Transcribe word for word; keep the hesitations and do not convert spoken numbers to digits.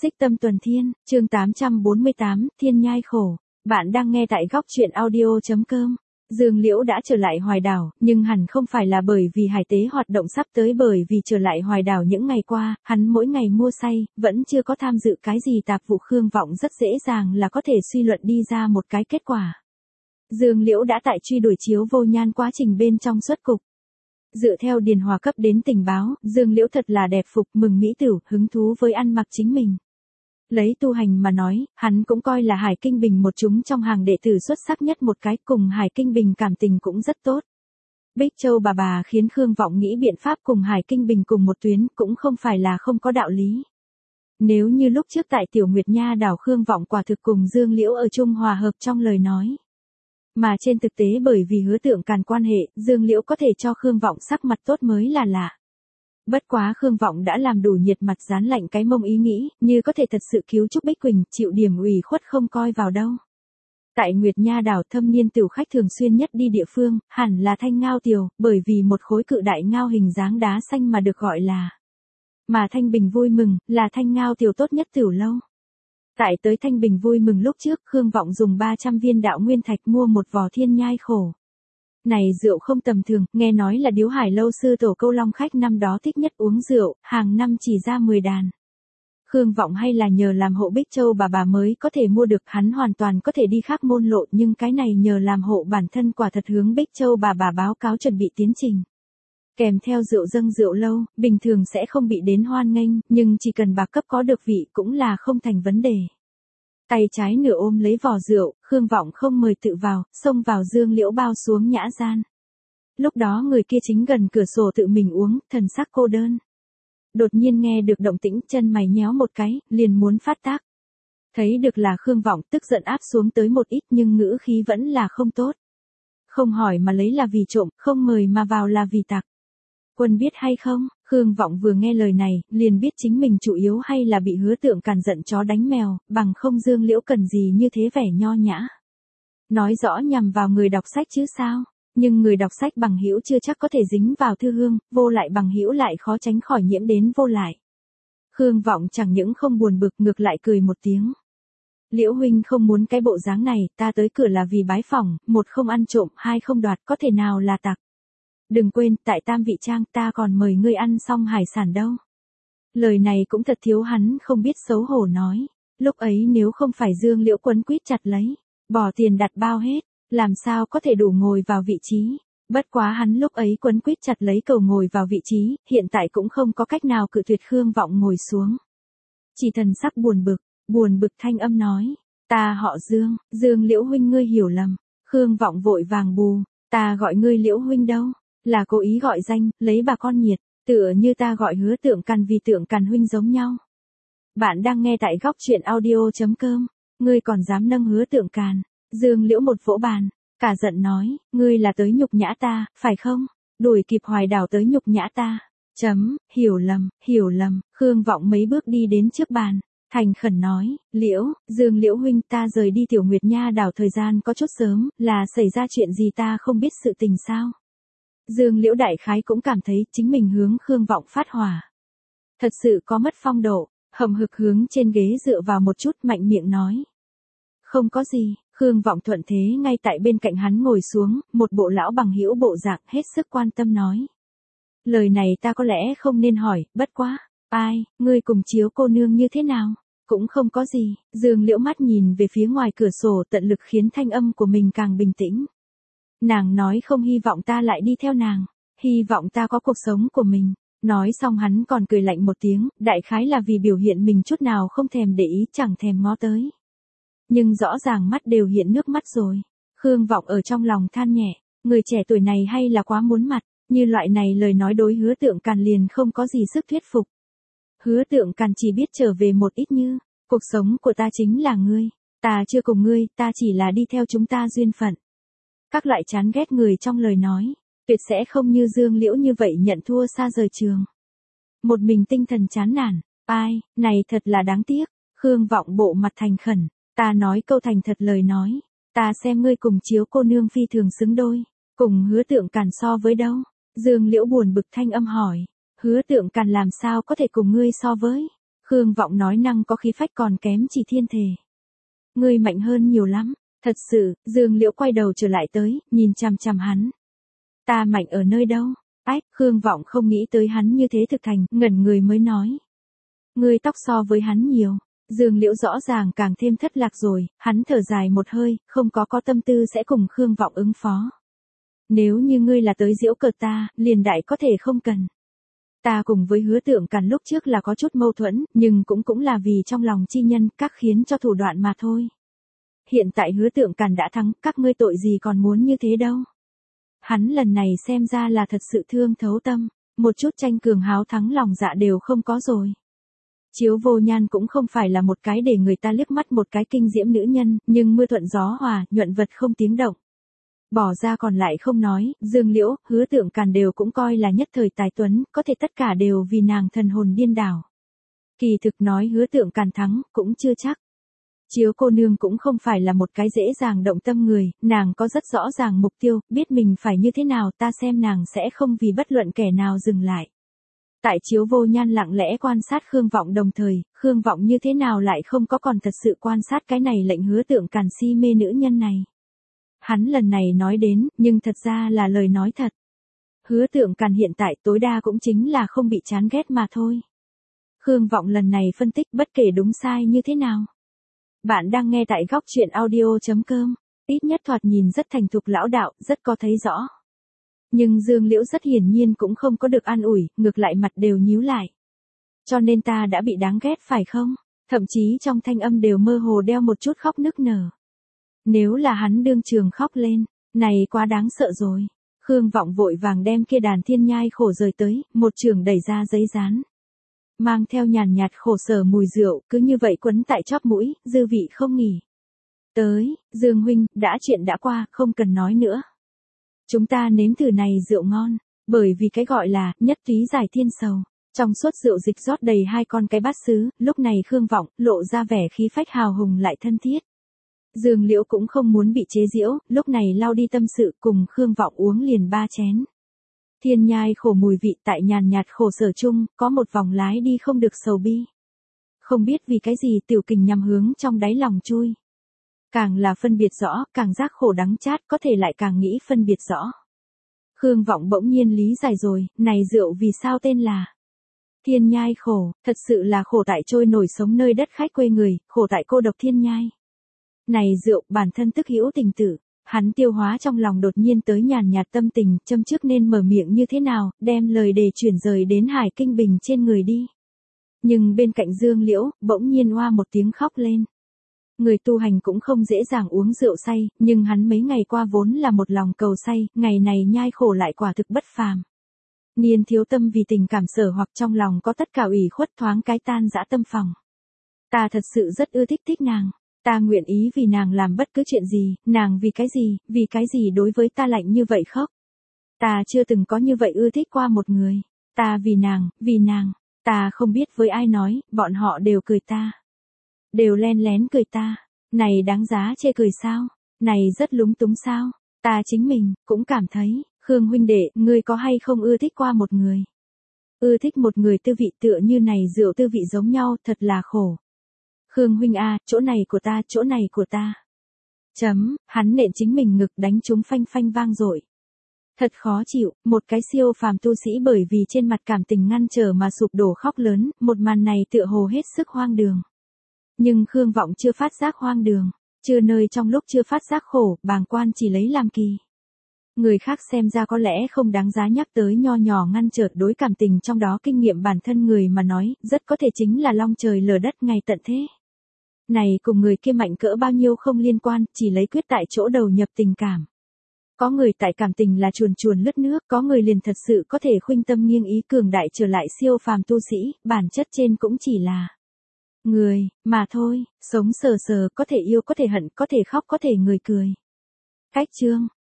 Xích Tâm Tuần Thiên, chương tám trăm bốn mươi tám, Thiên Nhai Khổ. Bạn đang nghe tại góc truyện audio chấm com. Dương Liễu đã trở lại Hoài Đảo, nhưng hẳn không phải là bởi vì hải tế hoạt động sắp tới, bởi vì trở lại Hoài Đảo những ngày qua, hắn mỗi ngày mua say, vẫn chưa có tham dự cái gì tạp vụ. Khương Vọng rất dễ dàng là có thể suy luận đi ra một cái kết quả. Dương Liễu đã tại truy đuổi Chiếu Vô Nhan quá trình bên trong xuất cục. Dựa theo Điền Hòa cấp đến tình báo, Dương Liễu thật là đẹp phục, mừng mỹ tửu, hứng thú với ăn mặc chính mình. Lấy tu hành mà nói, hắn cũng coi là Hải Kinh Bình một chúng trong hàng đệ tử xuất sắc nhất một cái, cùng Hải Kinh Bình cảm tình cũng rất tốt. Bích Châu bà bà khiến Khương Vọng nghĩ biện pháp cùng Hải Kinh Bình cùng một tuyến, cũng không phải là không có đạo lý. Nếu như lúc trước tại Tiểu Nguyệt Nha đảo, Khương Vọng quả thực cùng Dương Liễu ở chung hòa hợp trong lời nói. Mà trên thực tế bởi vì Hứa Tượng Càn quan hệ, Dương Liễu có thể cho Khương Vọng sắc mặt tốt mới là lạ. Bất quá Khương Vọng đã làm đủ nhiệt mặt dán lạnh cái mông ý nghĩ, như có thể thật sự cứu Trúc Bích Quỳnh, chịu điểm ủy khuất không coi vào đâu. Tại Nguyệt Nha đảo, thâm niên tửu khách thường xuyên nhất đi địa phương, hẳn là Thanh Ngao Tiều, bởi vì một khối cự đại ngao hình dáng đá xanh mà được gọi là. Mà Thanh Bình Vui Mừng, là Thanh Ngao Tiều tốt nhất tửu lâu. Tại tới Thanh Bình Vui Mừng lúc trước, Khương Vọng dùng ba trăm viên đạo nguyên thạch mua một vò Thiên Nhai Khổ. Này rượu không tầm thường, nghe nói là Điếu Hải lâu sư tổ Câu Long khách năm đó thích nhất uống rượu, hàng năm chỉ ra mười đàn. Khương Vọng hay là nhờ làm hộ Bích Châu bà bà mới có thể mua được, hắn hoàn toàn có thể đi khác môn lộ, nhưng cái này nhờ làm hộ bản thân quả thật hướng Bích Châu bà bà báo cáo chuẩn bị tiến trình. Kèm theo rượu dâng rượu lâu, bình thường sẽ không bị đến hoan nghênh, nhưng chỉ cần bà cấp có được vị cũng là không thành vấn đề. Tay trái nửa ôm lấy vò rượu, Khương Vọng không mời tự vào, xông vào Dương Liễu bao xuống nhã gian. Lúc đó người kia chính gần cửa sổ tự mình uống, thần sắc cô đơn. Đột nhiên nghe được động tĩnh, chân mày nhéo một cái, liền muốn phát tác. Thấy được là Khương Vọng, tức giận áp xuống tới một ít, nhưng ngữ khí vẫn là không tốt. Không hỏi mà lấy là vì trộm, không mời mà vào là vì tặc. Quân biết hay không? Khương Vọng vừa nghe lời này, liền biết chính mình chủ yếu hay là bị Hứa Tượng Càn giận chó đánh mèo, bằng không Dương Liễu cần gì như thế vẻ nho nhã. Nói rõ nhằm vào người đọc sách chứ sao, nhưng người đọc sách bằng hữu chưa chắc có thể dính vào thư hương, vô lại bằng hữu lại khó tránh khỏi nhiễm đến vô lại. Khương Vọng chẳng những không buồn bực, ngược lại cười một tiếng. Liễu huynh không muốn cái bộ dáng này, ta tới cửa là vì bái phỏng, một không ăn trộm, hai không đoạt, có thể nào là tặc. Đừng quên, tại Tam Vị Trang ta còn mời ngươi ăn xong hải sản đâu. Lời này cũng thật thiếu hắn không biết xấu hổ nói. Lúc ấy nếu không phải Dương Liễu quấn quýt chặt lấy, bỏ tiền đặt bao hết, làm sao có thể đủ ngồi vào vị trí. Bất quá hắn lúc ấy quấn quýt chặt lấy cầu ngồi vào vị trí, hiện tại cũng không có cách nào cự tuyệt. Khương Vọng ngồi xuống. Chỉ thần sắc buồn bực, buồn bực thanh âm nói. Ta họ Dương, Dương Liễu huynh ngươi hiểu lầm. Khương Vọng vội vàng bù, ta gọi ngươi Liễu huynh đâu. Là cố ý gọi danh, lấy bà con nhiệt, tựa như ta gọi Hứa Tượng Càn vì Tượng Càn huynh giống nhau. Bạn đang nghe tại góc truyện audio chấm com, ngươi còn dám nâng Hứa Tượng Càn. Dương Liễu một vỗ bàn, cả giận nói, ngươi là tới nhục nhã ta, phải không? Đuổi kịp Hoài Đảo tới nhục nhã ta. Chấm, hiểu lầm, hiểu lầm. Khương Vọng mấy bước đi đến trước bàn, thành khẩn nói, Liễu, Dương Liễu huynh, ta rời đi Tiểu Nguyệt Nha đảo thời gian có chút sớm, là xảy ra chuyện gì ta không biết sự tình sao? Dương Liễu đại khái cũng cảm thấy chính mình hướng Khương Vọng phát hỏa. Thật sự có mất phong độ, hầm hực hướng trên ghế dựa vào một chút, mạnh miệng nói. Không có gì. Khương Vọng thuận thế ngay tại bên cạnh hắn ngồi xuống, một bộ lão bằng hữu bộ dạng, hết sức quan tâm nói. Lời này ta có lẽ không nên hỏi, bất quá, ai, ngươi cùng Chiếu cô nương như thế nào? Cũng không có gì. Dương Liễu mắt nhìn về phía ngoài cửa sổ, tận lực khiến thanh âm của mình càng bình tĩnh. Nàng nói không hy vọng ta lại đi theo nàng, hy vọng ta có cuộc sống của mình. Nói xong hắn còn cười lạnh một tiếng, đại khái là vì biểu hiện mình chút nào không thèm để ý, chẳng thèm ngó tới. Nhưng rõ ràng mắt đều hiện nước mắt rồi. Khương Vọng ở trong lòng than nhẹ, người trẻ tuổi này hay là quá muốn mặt, như loại này lời nói đối Hứa Tượng Càn liền không có gì sức thuyết phục. Hứa Tượng Càn chỉ biết trở về một ít như, cuộc sống của ta chính là ngươi, ta chưa cùng ngươi, ta chỉ là đi theo chúng ta duyên phận. Các loại chán ghét người trong lời nói, tuyệt sẽ không như Dương Liễu như vậy nhận thua xa rời trường. Một mình tinh thần chán nản, ai, này thật là đáng tiếc. Khương Vọng bộ mặt thành khẩn, ta nói câu thành thật lời nói, ta xem ngươi cùng Chiếu cô nương phi thường xứng đôi, cùng Hứa Tượng Càn so với đâu? Dương Liễu buồn bực thanh âm hỏi, Hứa Tượng Càn làm sao có thể cùng ngươi so với? Khương Vọng nói năng có khí phách còn kém chỉ thiên thể. Ngươi mạnh hơn nhiều lắm, thật sự. Dương Liễu quay đầu trở lại tới, nhìn chằm chằm hắn. Ta mạnh ở nơi đâu? Ách, Khương Vọng không nghĩ tới hắn như thế thực thành, ngẩn người mới nói. Ngươi tóc so với hắn nhiều. Dương Liễu rõ ràng càng thêm thất lạc rồi, hắn thở dài một hơi, không có có tâm tư sẽ cùng Khương Vọng ứng phó. Nếu như ngươi là tới giễu cợt ta, liền đại có thể không cần. Ta cùng với Hứa Tượng Càn lúc trước là có chút mâu thuẫn, nhưng cũng cũng là vì trong lòng chi nhân, các khiến cho thủ đoạn mà thôi. Hiện tại Hứa Tượng Càn đã thắng, các ngươi tội gì còn muốn như thế đâu. Hắn lần này xem ra là thật sự thương thấu tâm, một chút tranh cường háo thắng lòng dạ đều không có rồi. Chiếu Vô Nhan cũng không phải là một cái để người ta liếc mắt một cái kinh diễm nữ nhân, nhưng mưa thuận gió hòa, nhuận vật không tiếng động. Bỏ ra còn lại không nói, Dương Liễu, Hứa Tượng Càn đều cũng coi là nhất thời tài tuấn, có thể tất cả đều vì nàng thần hồn điên đảo. Kỳ thực nói Hứa Tượng Càn thắng, cũng chưa chắc. Chiếu cô nương cũng không phải là một cái dễ dàng động tâm người, nàng có rất rõ ràng mục tiêu, biết mình phải như thế nào, ta xem nàng sẽ không vì bất luận kẻ nào dừng lại. Tại Chiếu Vô Nhan lặng lẽ quan sát Khương Vọng đồng thời, Khương Vọng như thế nào lại không có còn thật sự quan sát cái này lệnh Hứa Tượng Càn si mê nữ nhân này. Hắn lần này nói đến, nhưng thật ra là lời nói thật. Hứa Tượng Càn hiện tại tối đa cũng chính là không bị chán ghét mà thôi. Khương Vọng lần này phân tích bất kể đúng sai như thế nào. Bạn đang nghe tại góc truyện audio chấm com, ít nhất thoạt nhìn rất thành thục lão đạo, rất có thấy rõ. Nhưng Dương Liễu rất hiển nhiên cũng không có được an ủi, ngược lại mặt đều nhíu lại. Cho nên ta đã bị đáng ghét phải không? Thậm chí trong thanh âm đều mơ hồ đeo một chút khóc nức nở. Nếu là hắn đương trường khóc lên, này quá đáng sợ rồi. Khương Vọng vội vàng đem kia đàn thiên nhai khổ rời tới, một trường đẩy ra giấy dán. Mang theo nhàn nhạt khổ sở mùi rượu, cứ như vậy quấn tại chóp mũi, dư vị không nghỉ. Tới, Dương huynh, đã chuyện đã qua, không cần nói nữa. Chúng ta nếm thử này rượu ngon, bởi vì cái gọi là, nhất túy giải thiên sầu. Trong suốt rượu dịch rót đầy hai con cái bát sứ, lúc này Khương Vọng, lộ ra vẻ khí phách hào hùng lại thân thiết. Dương Liễu cũng không muốn bị chế giễu, lúc này lao đi tâm sự cùng Khương Vọng uống liền ba chén. Thiên nhai khổ mùi vị tại nhàn nhạt khổ sở chung, có một vòng lái đi không được sầu bi. Không biết vì cái gì tiểu kình nhằm hướng trong đáy lòng chui. Càng là phân biệt rõ, càng giác khổ đắng chát, có thể lại càng nghĩ phân biệt rõ. Khương Vọng bỗng nhiên lý giải rồi, này rượu vì sao tên là thiên nhai khổ, thật sự là khổ tại trôi nổi sống nơi đất khách quê người, khổ tại cô độc thiên nhai. Này rượu, bản thân tức hữu tình tử, hắn tiêu hóa trong lòng đột nhiên tới nhàn nhạt tâm tình, châm trước nên mở miệng như thế nào, đem lời đề chuyển rời đến Hải Kinh Bình trên người đi. Nhưng bên cạnh Dương Liễu, bỗng nhiên oa một tiếng khóc lên. Người tu hành cũng không dễ dàng uống rượu say, nhưng hắn mấy ngày qua vốn là một lòng cầu say, ngày này nhai khổ lại quả thực bất phàm. Niên thiếu tâm vì tình cảm sở hoặc trong lòng có tất cả ủy khuất thoáng cái tan dã tâm phòng. Ta thật sự rất ưa thích thích nàng. Ta nguyện ý vì nàng làm bất cứ chuyện gì, nàng vì cái gì, vì cái gì đối với ta lạnh như vậy khóc. Ta chưa từng có như vậy ưa thích qua một người. Ta vì nàng, vì nàng, ta không biết với ai nói, bọn họ đều cười ta. Đều len lén cười ta. Này đáng giá chê cười sao? Này rất lúng túng sao? Ta chính mình, cũng cảm thấy, Khương huynh đệ, ngươi có hay không ưa thích qua một người? Ưa thích một người tư vị tựa như này rượu tư vị giống nhau, thật là khổ. Khương huynh a, chỗ này của ta, chỗ này của ta. Chấm, hắn nện chính mình ngực đánh chúng phanh phanh vang dội. Thật khó chịu, một cái siêu phàm tu sĩ bởi vì trên mặt cảm tình ngăn trở mà sụp đổ khóc lớn, một màn này tựa hồ hết sức hoang đường. Nhưng Khương Vọng chưa phát giác hoang đường, chưa nơi trong lúc chưa phát giác khổ, bàng quan chỉ lấy làm kỳ. Người khác xem ra có lẽ không đáng giá nhắc tới nho nhỏ ngăn trở đối cảm tình trong đó kinh nghiệm bản thân người mà nói, rất có thể chính là long trời lở đất ngày tận thế. Này cùng người kia mạnh cỡ bao nhiêu không liên quan, chỉ lấy quyết tại chỗ đầu nhập tình cảm. Có người tại cảm tình là chuồn chuồn lướt nước, có người liền thật sự có thể khuynh tâm nghiêng ý cường đại trở lại siêu phàm tu sĩ, bản chất trên cũng chỉ là người, mà thôi, sống sờ sờ, có thể yêu có thể hận, có thể khóc có thể người cười. Cách chương